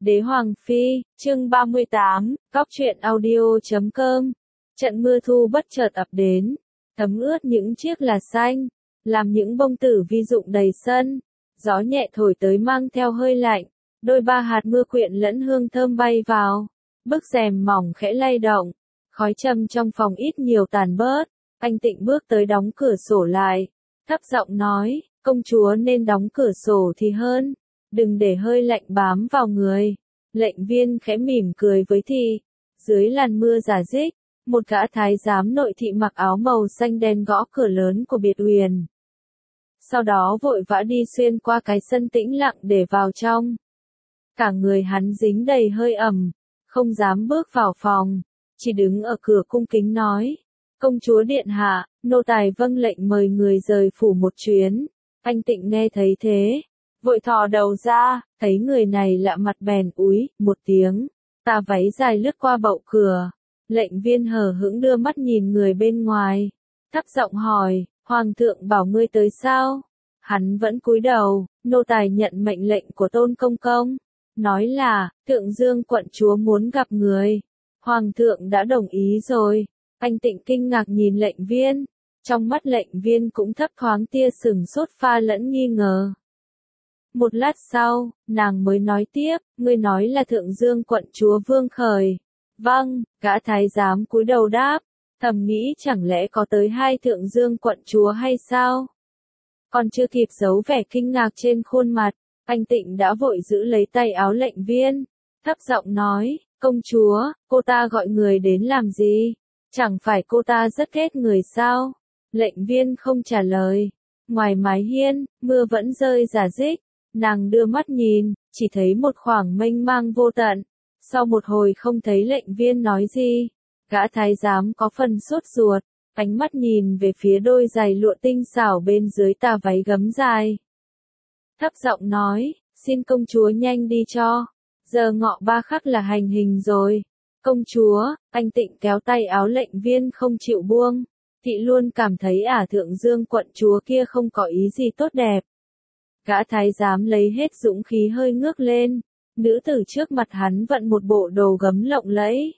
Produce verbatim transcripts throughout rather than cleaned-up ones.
Đế Hoàng Phi, chương ba mươi tám, Cóc truyện audio chấm com. Trận mưa thu bất chợt ập đến, thấm ướt những chiếc là xanh, làm những bông tử vi rụng đầy sân. Gió nhẹ thổi tới mang theo hơi lạnh, đôi ba hạt mưa quyện lẫn hương thơm bay vào. Bức rèm mỏng khẽ lay động, khói trầm trong phòng ít nhiều tàn bớt. Anh Tịnh bước tới đóng cửa sổ lại, thấp giọng nói, công chúa nên đóng cửa sổ thì hơn, đừng để hơi lạnh bám vào người. Lệnh viên khẽ mỉm cười với thị. Dưới làn mưa rả rích, một gã thái giám nội thị mặc áo màu xanh đen gõ cửa lớn của biệt uyển. Sau đó vội vã đi xuyên qua cái sân tĩnh lặng để vào trong. Cả người hắn dính đầy hơi ẩm, không dám bước vào phòng, chỉ đứng ở cửa cung kính nói, công chúa điện hạ, nô tài vâng lệnh mời người rời phủ một chuyến. Anh Tịnh nghe thấy thế, vội thò đầu ra, thấy người này lạ mặt bèn úi một tiếng, tà váy dài lướt qua bậu cửa. Lệnh viên hờ hững đưa mắt nhìn người bên ngoài, thấp giọng hỏi, hoàng thượng bảo ngươi tới sao? Hắn vẫn cúi đầu, nô tài nhận mệnh lệnh của Tôn công công, nói là, Thượng Dương quận chúa muốn gặp người. Hoàng thượng đã đồng ý rồi. Anh Tịnh kinh ngạc nhìn lệnh viên, trong mắt lệnh viên cũng thấp thoáng tia sừng sốt pha lẫn nghi ngờ. Một lát sau, nàng mới nói tiếp, ngươi nói là Thượng Dương quận chúa Vương Khởi. Vâng, gã thái giám cúi đầu đáp, thầm nghĩ chẳng lẽ có tới hai Thượng Dương quận chúa hay sao? Còn chưa kịp giấu vẻ kinh ngạc trên khuôn mặt, anh Tịnh đã vội giữ lấy tay áo lệnh viên, thấp giọng nói, công chúa, cô ta gọi người đến làm gì? Chẳng phải cô ta rất ghét người sao? Lệnh viên không trả lời. Ngoài mái hiên, mưa vẫn rơi rả rích. Nàng đưa mắt nhìn, chỉ thấy một khoảng mênh mang vô tận. Sau một hồi không thấy lệnh viên nói gì, gã thái giám có phần sốt ruột, ánh mắt nhìn về phía đôi giày lụa tinh xảo bên dưới tà váy gấm dài. Thấp giọng nói, xin công chúa nhanh đi cho, giờ ngọ ba khắc là hành hình rồi. Công chúa, anh Tịnh kéo tay áo lệnh viên không chịu buông, thị luôn cảm thấy ả Thượng Dương quận chúa kia không có ý gì tốt đẹp. Gã thái giám lấy hết dũng khí hơi ngước lên, nữ tử trước mặt hắn vận một bộ đồ gấm lộng lẫy.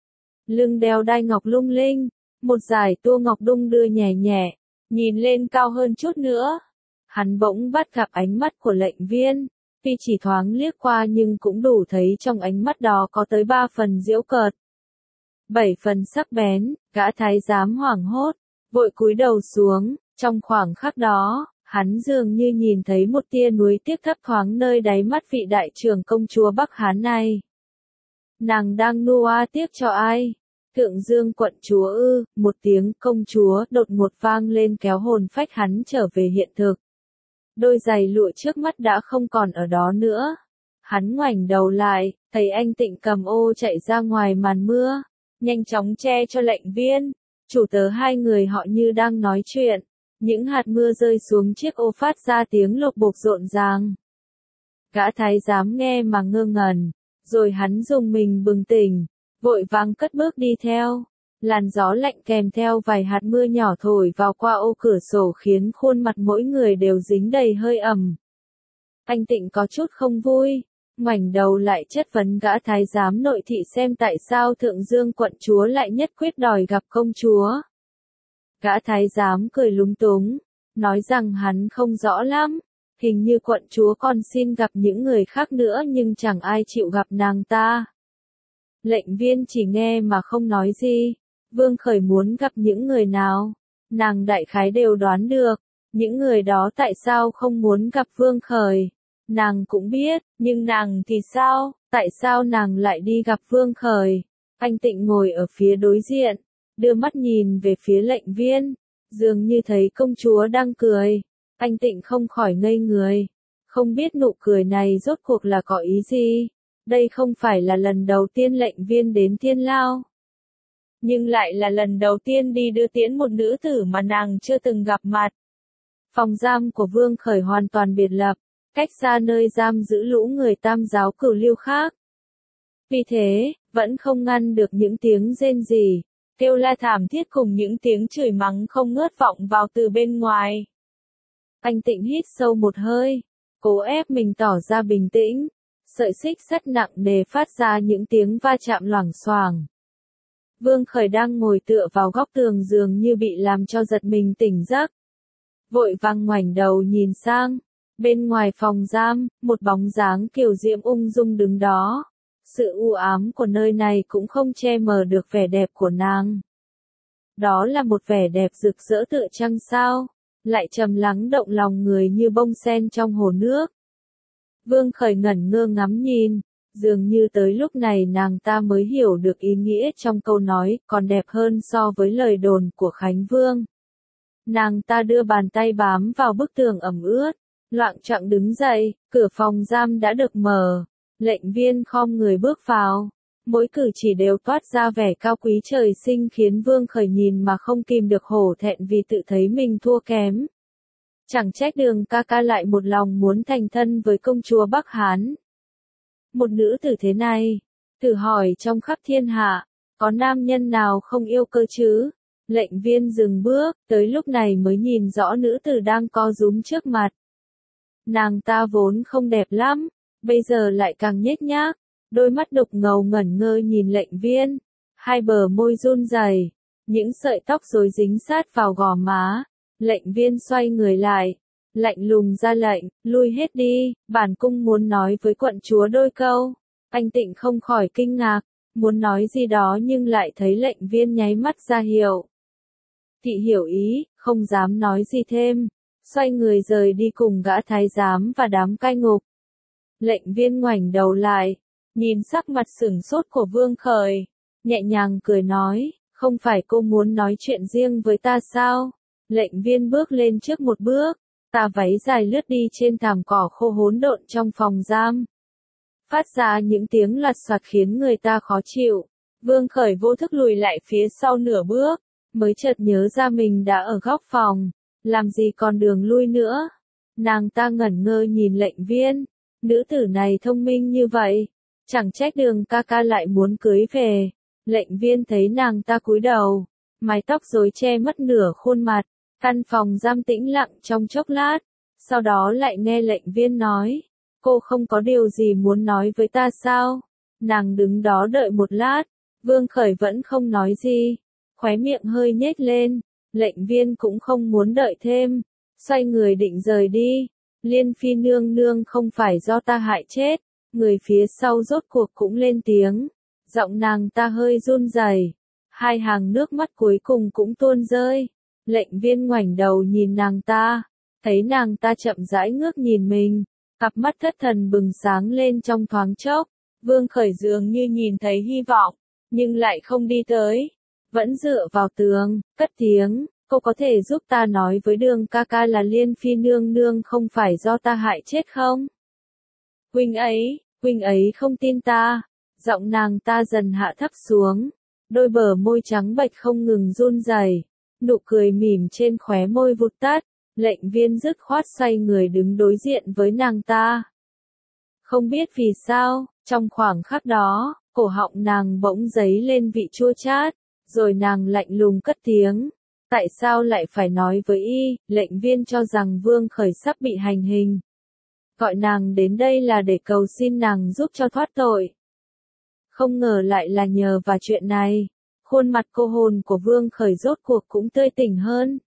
Lưng đeo đai ngọc lung linh, một dải tua ngọc đung đưa nhẹ nhẹ, nhìn lên cao hơn chút nữa. Hắn bỗng bắt gặp ánh mắt của lệnh viên, tuy chỉ thoáng liếc qua nhưng cũng đủ thấy trong ánh mắt đó có tới ba phần giễu cợt, bảy phần sắc bén. Gã thái giám hoảng hốt, vội cúi đầu xuống, trong khoảng khắc đó, hắn dường như nhìn thấy một tia nuối tiếc thấp thoáng nơi đáy mắt vị đại trưởng công chúa Bắc Hán này. Nàng đang nu oa tiếc cho ai? Thượng Dương quận chúa ư? Một tiếng công chúa đột ngột vang lên kéo hồn phách hắn trở về hiện thực. Đôi giày lụa trước mắt đã không còn ở đó nữa. Hắn ngoảnh đầu lại, thấy anh Tịnh cầm ô chạy ra ngoài màn mưa, nhanh chóng che cho lệnh viên. Chủ tớ hai người họ như đang nói chuyện. Những hạt mưa rơi xuống chiếc ô phát ra tiếng lộc bộc rộn ràng. Gã thái giám nghe mà ngơ ngẩn, rồi hắn dùng mình bừng tỉnh, vội vàng cất bước đi theo. Làn gió lạnh kèm theo vài hạt mưa nhỏ thổi vào qua ô cửa sổ khiến khuôn mặt mỗi người đều dính đầy hơi ẩm. Anh Tịnh có chút không vui, ngoảnh đầu lại chất vấn gã thái giám nội thị xem tại sao Thượng Dương quận chúa lại nhất quyết đòi gặp công chúa. Gã thái giám cười lúng túng, nói rằng hắn không rõ lắm, hình như quận chúa còn xin gặp những người khác nữa nhưng chẳng ai chịu gặp nàng ta. Lệnh viên chỉ nghe mà không nói gì. Vương Khởi muốn gặp những người nào? Nàng đại khái đều đoán được, những người đó tại sao không muốn gặp Vương Khởi? Nàng cũng biết, nhưng nàng thì sao? Tại sao nàng lại đi gặp Vương Khởi? Anh Tịnh ngồi ở phía đối diện, đưa mắt nhìn về phía lệnh viên, dường như thấy công chúa đang cười. Anh Tịnh không khỏi ngây người, không biết nụ cười này rốt cuộc là có ý gì. Đây không phải là lần đầu tiên lệnh viên đến Thiên Lao, nhưng lại là lần đầu tiên đi đưa tiễn một nữ tử mà nàng chưa từng gặp mặt. Phòng giam của Vương Khởi hoàn toàn biệt lập, cách xa nơi giam giữ lũ người Tam giáo cửu lưu khác. Vì thế, vẫn không ngăn được những tiếng rên rỉ, kêu la thảm thiết cùng những tiếng chửi mắng không ngớt vọng vào từ bên ngoài. Anh Tịnh hít sâu một hơi, cố ép mình tỏ ra bình tĩnh. sợi xích sắt nặng nề phát ra những tiếng va chạm loảng xoảng. Vương Khởi đang ngồi tựa vào góc tường giường như bị làm cho giật mình tỉnh giấc. Vội vàng ngoảnh đầu nhìn sang, bên ngoài phòng giam, một bóng dáng kiều diễm ung dung đứng đó. Sự u ám của nơi này cũng không che mờ được vẻ đẹp của nàng. Đó là một vẻ đẹp rực rỡ tựa trăng sao, lại trầm lắng động lòng người như bông sen trong hồ nước. Vương Khởi ngẩn ngơ ngắm nhìn, dường như tới lúc này nàng ta mới hiểu được ý nghĩa trong câu nói, còn đẹp hơn so với lời đồn của Khánh Vương. Nàng ta đưa bàn tay bám vào bức tường ẩm ướt, loạng choạng đứng dậy, cửa phòng giam đã được mở, lệnh viên khom người bước vào. Mỗi cử chỉ đều toát ra vẻ cao quý trời sinh khiến Vương Khởi nhìn mà không kìm được hổ thẹn vì tự thấy mình thua kém. Chẳng trách Đường ca ca lại một lòng muốn thành thân với công chúa Bắc Hán. Một nữ tử thế này, thử hỏi trong khắp thiên hạ, có nam nhân nào không yêu cơ chứ? Lệnh viên dừng bước, tới lúc này mới nhìn rõ nữ tử đang co rúm trước mặt. Nàng ta vốn không đẹp lắm, bây giờ lại càng nhếch nhác, đôi mắt đục ngầu ngẩn ngơ nhìn lệnh viên, hai bờ môi run rẩy, những sợi tóc rối dính sát vào gò má. Lệnh viên xoay người lại, lạnh lùng ra lệnh, lui hết đi, bản cung muốn nói với quận chúa đôi câu. Anh Tịnh không khỏi kinh ngạc, muốn nói gì đó nhưng lại thấy lệnh viên nháy mắt ra hiệu. Thị hiểu ý, không dám nói gì thêm, xoay người rời đi cùng gã thái giám và đám cai ngục. Lệnh viên ngoảnh đầu lại, nhìn sắc mặt sửng sốt của Vương Khởi, nhẹ nhàng cười nói, không phải cô muốn nói chuyện riêng với ta sao? Lệnh viên bước lên trước một bước, tà váy dài lướt đi trên thảm cỏ khô hỗn độn trong phòng giam. Phát ra những tiếng lạt soạt khiến người ta khó chịu. Vương Khởi vô thức lùi lại phía sau nửa bước, mới chợt nhớ ra mình đã ở góc phòng, làm gì còn đường lui nữa. Nàng ta ngẩn ngơ nhìn lệnh viên, nữ tử này thông minh như vậy, chẳng trách Đường ca ca lại muốn cưới về. Lệnh viên thấy nàng ta cúi đầu, mái tóc rối che mất nửa khuôn mặt. Căn phòng giam tĩnh lặng trong chốc lát, sau đó lại nghe lệnh viên nói, cô không có điều gì muốn nói với ta sao? Nàng đứng đó đợi một lát, Vương Khởi vẫn không nói gì, khóe miệng hơi nhếch lên, lệnh viên cũng không muốn đợi thêm, xoay người định rời đi. Liên Phi nương nương không phải do ta hại chết, người phía sau rốt cuộc cũng lên tiếng, giọng nàng ta hơi run rẩy, hai hàng nước mắt cuối cùng cũng tuôn rơi. Lệnh viên ngoảnh đầu nhìn nàng ta, thấy nàng ta chậm rãi ngước nhìn mình, cặp mắt thất thần bừng sáng lên trong thoáng chốc. Vương Khởi dường như nhìn thấy hy vọng, nhưng lại không đi tới, vẫn dựa vào tường, cất tiếng, cô có thể giúp ta nói với Đường ca ca là Liên Phi nương nương không phải do ta hại chết không? Huynh ấy, huynh ấy không tin ta, giọng nàng ta dần hạ thấp xuống, đôi bờ môi trắng bệch không ngừng run rẩy. Nụ cười mỉm trên khóe môi vụt tắt, lệnh viên dứt khoát xoay người đứng đối diện với nàng ta. Không biết vì sao, trong khoảng khắc đó, cổ họng nàng bỗng dấy lên vị chua chát, rồi nàng lạnh lùng cất tiếng. Tại sao lại phải nói với y? Lệnh viên cho rằng Vương Khởi sắp bị hành hình. Gọi nàng đến đây là để cầu xin nàng giúp cho thoát tội. Không ngờ lại là nhờ vào chuyện này. Khuôn mặt cô hồn của Vương Khởi rốt cuộc cũng tươi tỉnh hơn.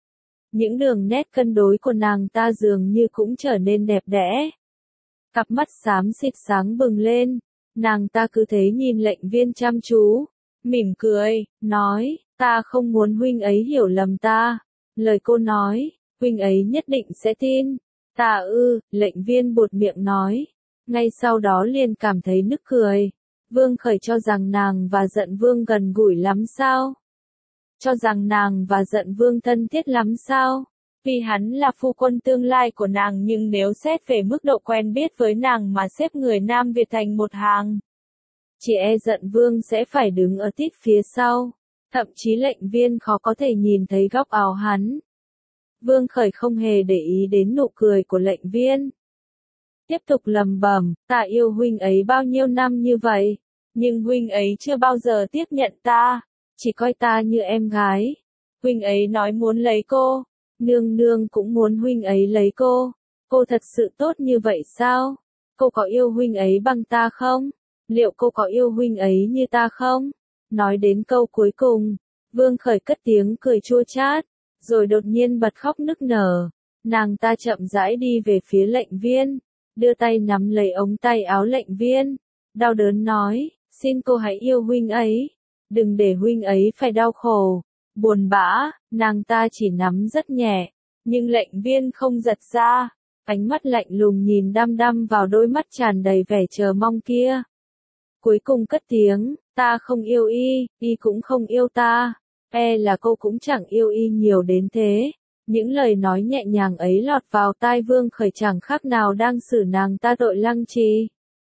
Những đường nét cân đối của nàng ta dường như cũng trở nên đẹp đẽ. Cặp mắt xám xịt sáng bừng lên, nàng ta cứ thế nhìn lệnh viên chăm chú, mỉm cười, nói, ta không muốn huynh ấy hiểu lầm ta. Lời cô nói, huynh ấy nhất định sẽ tin. Ta ư, lệnh viên buột miệng nói, ngay sau đó liền cảm thấy nức cười. Vương Khởi cho rằng nàng và Giận Vương gần gũi lắm sao? Cho rằng nàng và Giận Vương thân thiết lắm sao? Vì hắn là phu quân tương lai của nàng nhưng nếu xét về mức độ quen biết với nàng mà xếp người Nam Việt thành một hàng, chỉ e Giận Vương sẽ phải đứng ở tít phía sau, thậm chí lệnh viên khó có thể nhìn thấy góc áo hắn. Vương Khởi không hề để ý đến nụ cười của lệnh viên. Tiếp tục lầm bầm, ta yêu huynh ấy bao nhiêu năm như vậy, nhưng huynh ấy chưa bao giờ tiếp nhận ta, chỉ coi ta như em gái. Huynh ấy nói muốn lấy cô, nương nương cũng muốn huynh ấy lấy cô, cô thật sự tốt như vậy sao? cô có yêu huynh ấy bằng ta không? Liệu cô có yêu huynh ấy như ta không? Nói đến câu cuối cùng, Vương Khởi cất tiếng cười chua chát, rồi đột nhiên bật khóc nức nở. Nàng ta chậm rãi đi về phía Lệnh Viên, đưa tay nắm lấy ống tay áo Lệnh Viên, đau đớn nói, xin cô hãy yêu huynh ấy, đừng để huynh ấy phải đau khổ. Buồn bã, nàng ta chỉ nắm rất nhẹ, nhưng Lệnh Viên không giật ra, ánh mắt lạnh lùng nhìn đăm đăm vào đôi mắt tràn đầy vẻ chờ mong kia. Cuối cùng cất tiếng, ta không yêu y, y cũng không yêu ta, e là cô cũng chẳng yêu y nhiều đến thế. Những lời nói nhẹ nhàng ấy lọt vào tai Vương Khởi chẳng khác nào đang xử nàng ta tội lăng trì.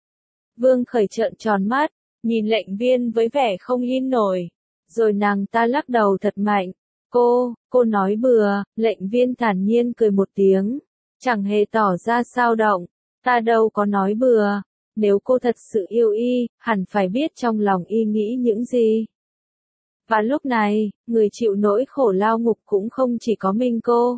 Vương Khởi trợn tròn mắt, nhìn Lệnh Viên với vẻ không tin nổi, rồi nàng ta lắc đầu thật mạnh. Cô, cô nói bừa. Lệnh Viên thản nhiên cười một tiếng, chẳng hề tỏ ra sao động, ta đâu có nói bừa. Nếu cô thật sự yêu y, hẳn phải biết trong lòng y nghĩ những gì. Và lúc này, người chịu nỗi khổ lao ngục cũng không chỉ có mình cô.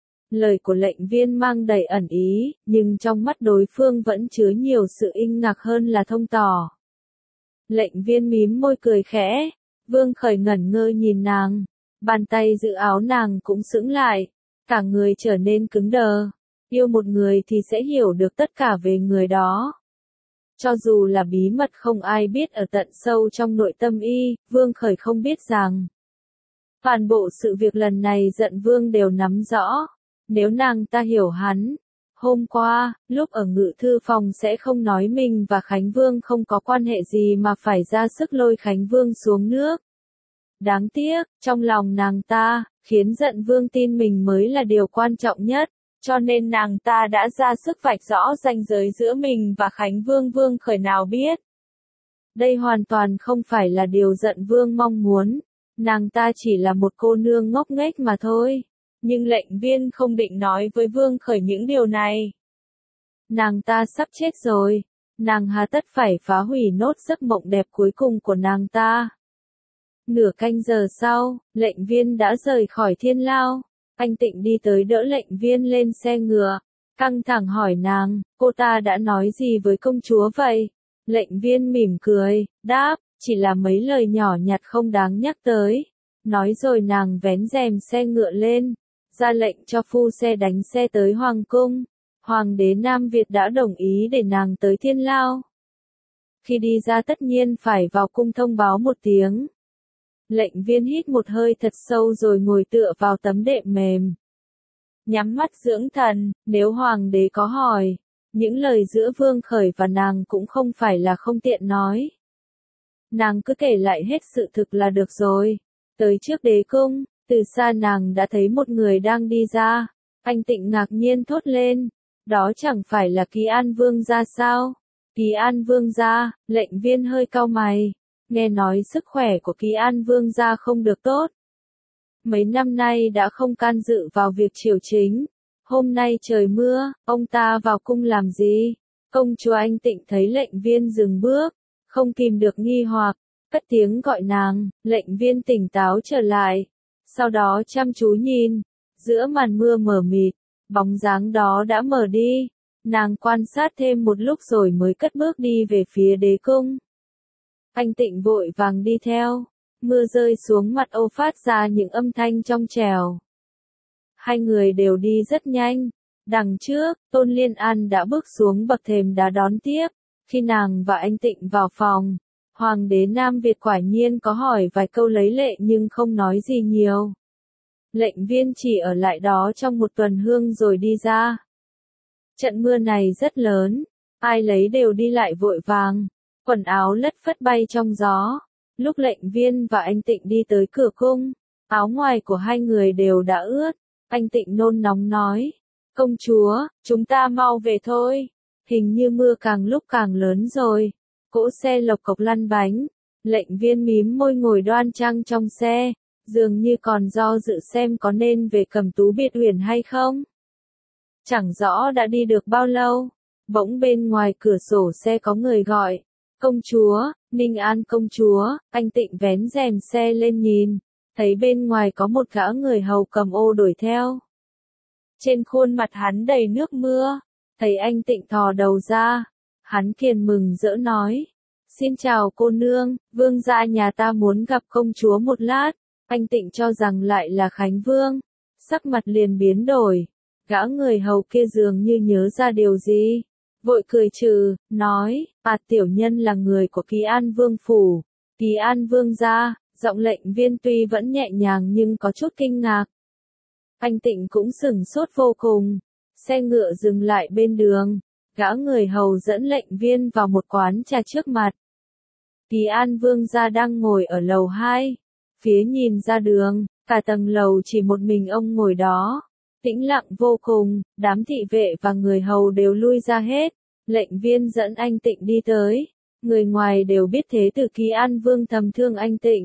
Lời của Lệnh Viên mang đầy ẩn ý, nhưng trong mắt đối phương vẫn chứa nhiều sự kinh ngạc hơn là thông tỏ. Lệnh Viên mím môi cười khẽ, Vương Khởi ngẩn ngơ nhìn nàng, bàn tay giữ áo nàng cũng sững lại, cả người trở nên cứng đờ. Yêu một người thì sẽ hiểu được tất cả về người đó. Cho dù là bí mật không ai biết ở tận sâu trong nội tâm y, Vương Khởi không biết rằng toàn bộ sự việc lần này Dận Vương đều nắm rõ. Nếu nàng ta hiểu hắn, hôm qua, lúc ở ngự thư phòng sẽ không nói mình và Khánh Vương không có quan hệ gì mà phải ra sức lôi Khánh Vương xuống nước. Đáng tiếc, trong lòng nàng ta, khiến Dận Vương tin mình mới là điều quan trọng nhất. Cho nên nàng ta đã ra sức vạch rõ ranh giới giữa mình và Khánh Vương. Vương Khởi nào biết. Đây hoàn toàn không phải là điều Dận Vương mong muốn. Nàng ta chỉ là một cô nương ngốc nghếch mà thôi. Nhưng Lệnh Viên không định nói với Vương Khởi những điều này. Nàng ta sắp chết rồi. Nàng hà tất phải phá hủy nốt giấc mộng đẹp cuối cùng của nàng ta. Nửa canh giờ sau, Lệnh Viên đã rời khỏi Thiên Lao. Anh Tịnh đi tới đỡ Lệnh Viên lên xe ngựa, căng thẳng hỏi nàng, cô ta đã nói gì với công chúa vậy? Lệnh Viên mỉm cười, đáp, chỉ là mấy lời nhỏ nhặt không đáng nhắc tới. Nói rồi nàng vén rèm xe ngựa lên, ra lệnh cho phu xe đánh xe tới Hoàng cung. Hoàng đế Nam Việt đã đồng ý để nàng tới Thiên Lao. Khi đi ra tất nhiên phải vào cung thông báo một tiếng. Lệnh Viên hít một hơi thật sâu rồi ngồi tựa vào tấm đệm mềm. Nhắm mắt dưỡng thần, nếu hoàng đế có hỏi, những lời giữa Vương Khởi và nàng cũng không phải là không tiện nói. Nàng cứ kể lại hết sự thực là được rồi. Tới trước đế cung, từ xa nàng đã thấy một người đang đi ra. Anh Tịnh ngạc nhiên thốt lên, đó chẳng phải là Kỳ An Vương gia sao? Kỳ An Vương gia. Lệnh Viên hơi cau mày. Nghe nói sức khỏe của Kỳ An Vương gia không được tốt. Mấy năm nay đã không can dự vào việc triều chính. Hôm nay trời mưa, ông ta vào cung làm gì? Công chúa Anh Tịnh thấy Lệnh Viên dừng bước, không kìm được nghi hoặc, cất tiếng gọi nàng. Lệnh Viên tỉnh táo trở lại, sau đó chăm chú nhìn, giữa màn mưa mờ mịt, bóng dáng đó đã mờ đi. Nàng quan sát thêm một lúc rồi mới cất bước đi về phía đế cung. Anh Tịnh vội vàng đi theo, mưa rơi xuống mặt ô phát ra những âm thanh trong trẻo. Hai người đều đi rất nhanh, đằng trước, Tôn Liên An đã bước xuống bậc thềm đá đón tiếp. Khi nàng và anh Tịnh vào phòng, Hoàng đế Nam Việt quả nhiên có hỏi vài câu lấy lệ nhưng không nói gì nhiều. Lệnh Viên chỉ ở lại đó trong một tuần hương rồi đi ra. Trận mưa này rất lớn, ai lấy đều đi lại vội vàng. Quần áo lất phất bay trong gió. Lúc Lệnh Viên và anh Tịnh đi tới cửa cung, áo ngoài của hai người đều đã ướt. Anh Tịnh nôn nóng nói, công chúa, chúng ta mau về thôi. Hình như mưa càng lúc càng lớn rồi. Cỗ xe lộc cộc lăn bánh. Lệnh Viên mím môi ngồi đoan trang trong xe, dường như còn do dự xem có nên về Cẩm Tú Biệt Uyển hay không. Chẳng rõ đã đi được bao lâu, bỗng bên ngoài cửa sổ xe có người gọi. Công chúa, Ninh An công chúa. Anh Tịnh vén rèm xe lên nhìn, thấy bên ngoài có một gã người hầu cầm ô đuổi theo. Trên khuôn mặt hắn đầy nước mưa, Thấy anh Tịnh thò đầu ra, hắn liền mừng rỡ nói. Xin chào cô nương, vương gia nhà ta muốn gặp công chúa một lát. Anh Tịnh cho rằng lại là Khánh Vương. Sắc mặt liền biến đổi. Gã người hầu kia dường như nhớ ra điều gì. Vội cười trừ, nói, à tiểu nhân là người của Kỳ An Vương phủ. Kỳ An Vương gia, giọng lệnh viên tuy vẫn nhẹ nhàng nhưng có chút kinh ngạc. Anh Tịnh cũng sửng sốt vô cùng. Xe ngựa dừng lại bên đường. Gã người hầu dẫn lệnh viên vào một quán trà trước mặt. Kỳ An Vương gia đang ngồi ở lầu hai. Phía nhìn ra đường, cả tầng lầu chỉ một mình ông ngồi đó. Tĩnh lặng vô cùng, đám thị vệ và người hầu đều lui ra hết. Lệnh viên dẫn anh Tịnh đi tới. Người ngoài đều biết thế từ Kỳ An Vương thầm thương anh Tịnh.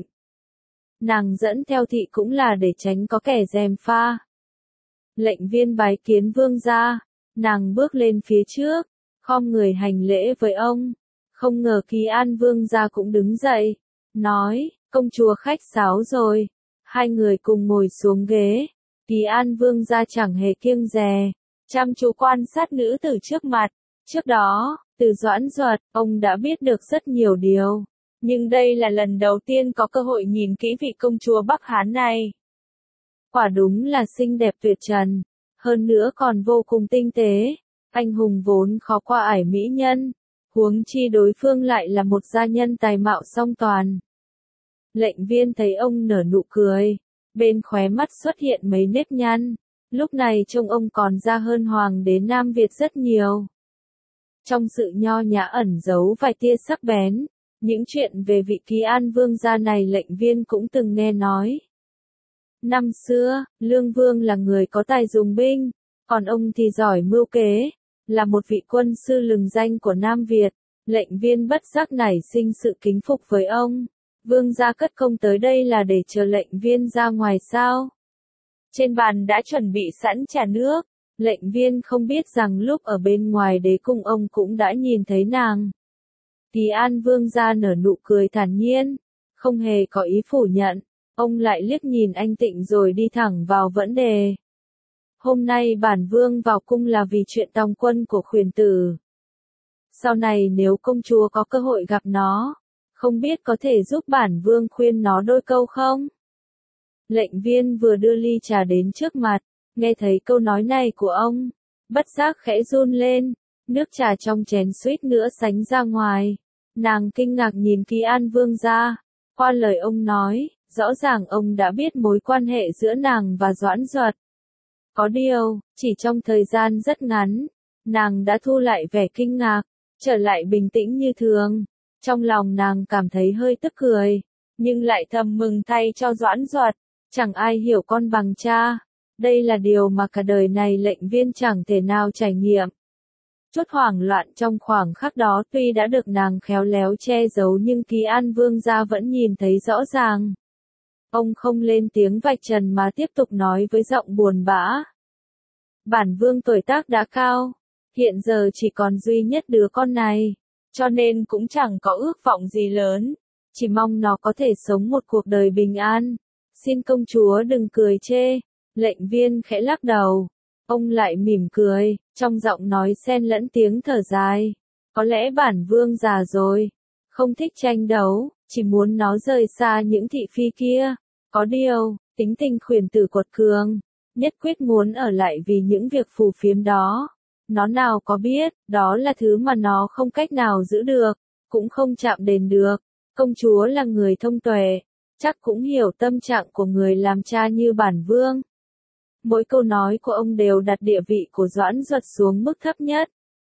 Nàng dẫn theo thị cũng là để tránh có kẻ gièm pha. Lệnh viên bái kiến vương gia. Nàng bước lên phía trước, khom người hành lễ với ông. Không ngờ Kỳ An Vương gia cũng đứng dậy. Nói, công chúa khách sáo rồi. Hai người cùng ngồi xuống ghế. Kỳ An Vương gia chẳng hề kiêng dè. Chăm chú quan sát nữ tử trước mặt. Trước đó, từ Doãn Duật, ông đã biết được rất nhiều điều. Nhưng đây là lần đầu tiên có cơ hội nhìn kỹ vị công chúa Bắc Hán này. Quả đúng là xinh đẹp tuyệt trần. Hơn nữa còn vô cùng tinh tế. Anh hùng vốn khó qua ải mỹ nhân. Huống chi đối phương lại là một gia nhân tài mạo song toàn. Lệnh viên thấy ông nở nụ cười. Bên khóe mắt xuất hiện mấy nếp nhăn. Lúc này trông ông còn ra hơn hoàng đế Nam Việt rất nhiều. Trong sự nho nhã ẩn giấu vài tia sắc bén. Những chuyện về vị Kỳ An Vương gia này lệnh viên cũng từng nghe nói. Năm xưa, Lương Vương là người có tài dùng binh, còn ông thì giỏi mưu kế, là một vị quân sư lừng danh của Nam Việt. Lệnh viên bất giác nảy sinh sự kính phục với ông. Vương gia cất công tới đây là để chờ lệnh viên ra ngoài sao? Trên bàn đã chuẩn bị sẵn trà nước. Lệnh viên không biết rằng lúc ở bên ngoài đế cung ông cũng đã nhìn thấy nàng. Kỳ An Vương gia nở nụ cười thản nhiên, không hề có ý phủ nhận. Ông lại liếc nhìn anh Tịnh rồi đi thẳng vào vấn đề. Hôm nay bản vương vào cung là vì chuyện tòng quân của khuyển tử. Sau này nếu công chúa có cơ hội gặp nó, không biết có thể giúp bản vương khuyên nó đôi câu không? Lệnh viên vừa đưa ly trà đến trước mặt, nghe thấy câu nói này của ông, bất giác khẽ run lên, nước trà trong chén suýt nữa sánh ra ngoài. Nàng kinh ngạc nhìn Kỳ An Vương gia, qua lời ông nói, rõ ràng ông đã biết mối quan hệ giữa nàng và Doãn Duật. Có điều, chỉ trong thời gian rất ngắn, nàng đã thu lại vẻ kinh ngạc, trở lại bình tĩnh như thường. Trong lòng nàng cảm thấy hơi tức cười, nhưng lại thầm mừng thay cho Doãn Duật, chẳng ai hiểu con bằng cha. Đây là điều mà cả đời này lệnh viên chẳng thể nào trải nghiệm. Chút hoảng loạn trong khoảng khắc đó tuy đã được nàng khéo léo che giấu nhưng Kỳ An Vương gia vẫn nhìn thấy rõ ràng. Ông không lên tiếng vạch trần mà tiếp tục nói với giọng buồn bã. Bản vương tuổi tác đã cao, hiện giờ chỉ còn duy nhất đứa con này, cho nên cũng chẳng có ước vọng gì lớn, chỉ mong nó có thể sống một cuộc đời bình an. Xin công chúa đừng cười chê. Lệnh viên khẽ lắc đầu. Ông lại mỉm cười, trong giọng nói xen lẫn tiếng thở dài. Có lẽ bản vương già rồi, không thích tranh đấu, chỉ muốn nó rời xa những thị phi kia. Có điều, tính tình khuyển tử quật cường, nhất quyết muốn ở lại vì những việc phù phiếm đó. Nó nào có biết, đó là thứ mà nó không cách nào giữ được, cũng không chạm đến được. Công chúa là người thông tuệ, chắc cũng hiểu tâm trạng của người làm cha như bản vương. Mỗi câu nói của ông đều đặt địa vị của Doãn Duật xuống mức thấp nhất.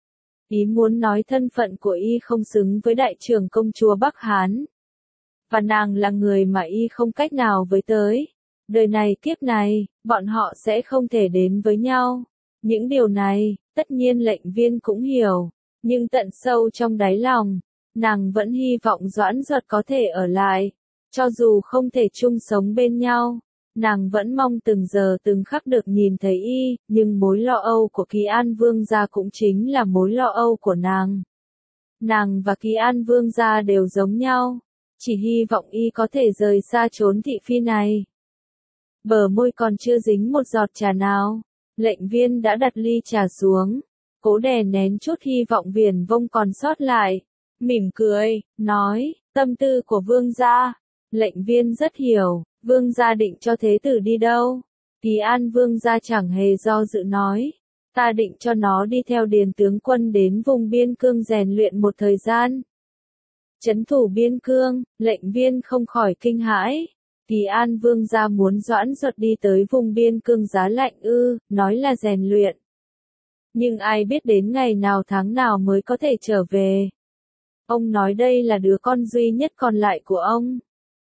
Ý muốn nói thân phận của y không xứng với đại trưởng công chúa Bắc Hán. Và nàng là người mà y không cách nào với tới. Đời này kiếp này, bọn họ sẽ không thể đến với nhau. Những điều này, tất nhiên lệnh viên cũng hiểu. Nhưng tận sâu trong đáy lòng, nàng vẫn hy vọng Doãn Duật có thể ở lại. Cho dù không thể chung sống bên nhau, nàng vẫn mong từng giờ từng khắc được nhìn thấy y, nhưng mối lo âu của Kỳ An Vương gia cũng chính là mối lo âu của nàng. Nàng và Kỳ An Vương gia đều giống nhau, chỉ hy vọng y có thể rời xa chốn thị phi này. Bờ môi còn chưa dính một giọt trà nào, lệnh viên đã đặt ly trà xuống, cố đè nén chút hy vọng viển vông còn sót lại, mỉm cười, nói, tâm tư của vương gia. Lệnh viên rất hiểu, vương gia định cho thế tử đi đâu? Kỳ An vương gia chẳng hề do dự nói, ta định cho nó đi theo Điền tướng quân đến vùng biên cương rèn luyện một thời gian. Trấn thủ biên cương, lệnh viên không khỏi kinh hãi. Kỳ An vương gia muốn Doãn Duật đi tới vùng biên cương giá lạnh ư, nói là rèn luyện. Nhưng ai biết đến ngày nào tháng nào mới có thể trở về. Ông nói đây là đứa con duy nhất còn lại của ông.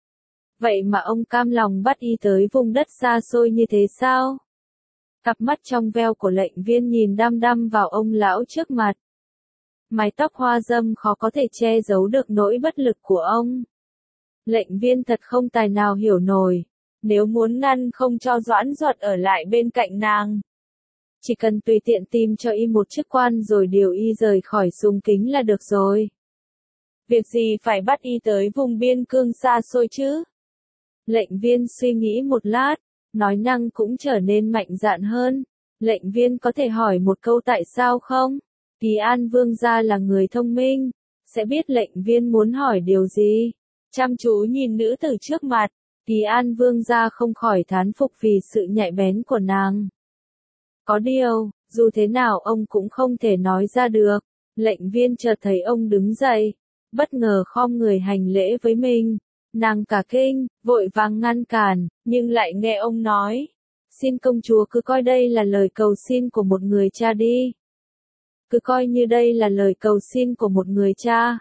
Vậy mà ông cam lòng bắt y tới vùng đất xa xôi như thế sao? Cặp mắt trong veo của lệnh viên nhìn đăm đăm vào ông lão trước mặt. Mái tóc hoa râm khó có thể che giấu được nỗi bất lực của ông. Lệnh viên thật không tài nào hiểu nổi. Nếu muốn ngăn không cho Doãn Duật ở lại bên cạnh nàng, chỉ cần tùy tiện tìm cho y một chức quan rồi điều y rời khỏi sùng kính là được rồi. Việc gì phải bắt y tới vùng biên cương xa xôi chứ? Lệnh viên suy nghĩ một lát, nói năng cũng trở nên mạnh dạn hơn. Lệnh viên có thể hỏi một câu tại sao không? Kỳ An vương gia là người thông minh, sẽ biết lệnh viên muốn hỏi điều gì. Chăm chú nhìn nữ tử trước mặt, Kỳ An vương gia không khỏi thán phục vì sự nhạy bén của nàng. Có điều, dù thế nào ông cũng không thể nói ra được. Lệnh viên chợt thấy ông đứng dậy, bất ngờ khom người hành lễ với mình. Nàng cả kinh, vội vàng ngăn cản, nhưng lại nghe ông nói, xin công chúa cứ coi đây là lời cầu xin của một người cha đi. Cứ coi như đây là lời cầu xin của một người cha.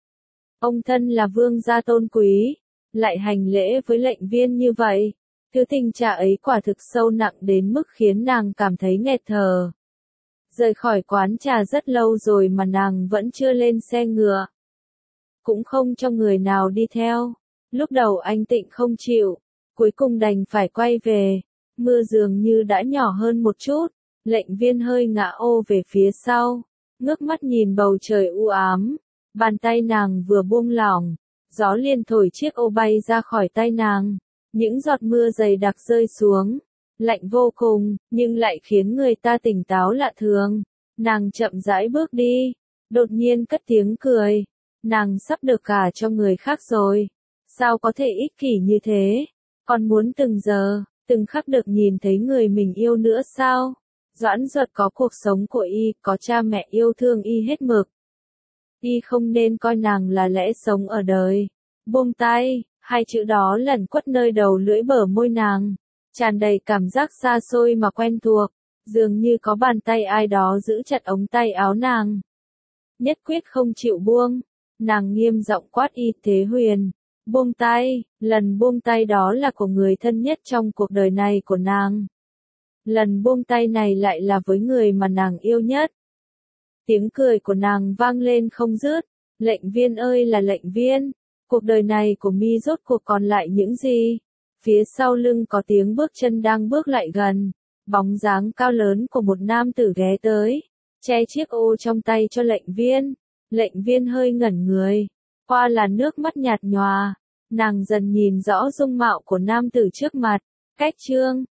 Ông thân là vương gia tôn quý, lại hành lễ với lệnh viên như vậy. Thứ tình trạng ấy quả thực sâu nặng đến mức khiến nàng cảm thấy nghẹt thở. Rời khỏi quán trà rất lâu rồi mà nàng vẫn chưa lên xe ngựa. Cũng không cho người nào đi theo. Lúc đầu anh Tịnh không chịu, cuối cùng đành phải quay về. Mưa dường như đã nhỏ hơn một chút, lệnh viên hơi ngã ô về phía sau, ngước mắt nhìn bầu trời u ám. Bàn tay nàng vừa buông lỏng, gió liền thổi chiếc ô bay ra khỏi tay nàng. Những giọt mưa dày đặc rơi xuống, lạnh vô cùng, nhưng lại khiến người ta tỉnh táo lạ thường. Nàng chậm rãi bước đi, đột nhiên cất tiếng cười. Nàng sắp được gả cho người khác rồi. Sao có thể ích kỷ như thế? Còn muốn từng giờ, từng khắc được nhìn thấy người mình yêu nữa sao? Doãn Duật có cuộc sống của y, có cha mẹ yêu thương y hết mực. Y không nên coi nàng là lẽ sống ở đời. Buông tay, hai chữ đó lẩn quất nơi đầu lưỡi bờ môi nàng, tràn đầy cảm giác xa xôi mà quen thuộc, dường như có bàn tay ai đó giữ chặt ống tay áo nàng. Nhất quyết không chịu buông, nàng nghiêm giọng quát Y Thế Huyền. Buông tay, lần buông tay đó là của người thân nhất trong cuộc đời này của nàng. Lần buông tay này lại là với người mà nàng yêu nhất. Tiếng cười của nàng vang lên không dứt. Lệnh viên ơi là lệnh viên, cuộc đời này của mi rốt cuộc còn lại những gì? Phía sau lưng có tiếng bước chân đang bước lại gần. Bóng dáng cao lớn của một nam tử ghé tới, che chiếc ô trong tay cho lệnh viên. Lệnh viên hơi ngẩn người. Qua là nước mắt nhạt nhòa, nàng dần nhìn rõ dung mạo của nam tử trước mặt. Cách chương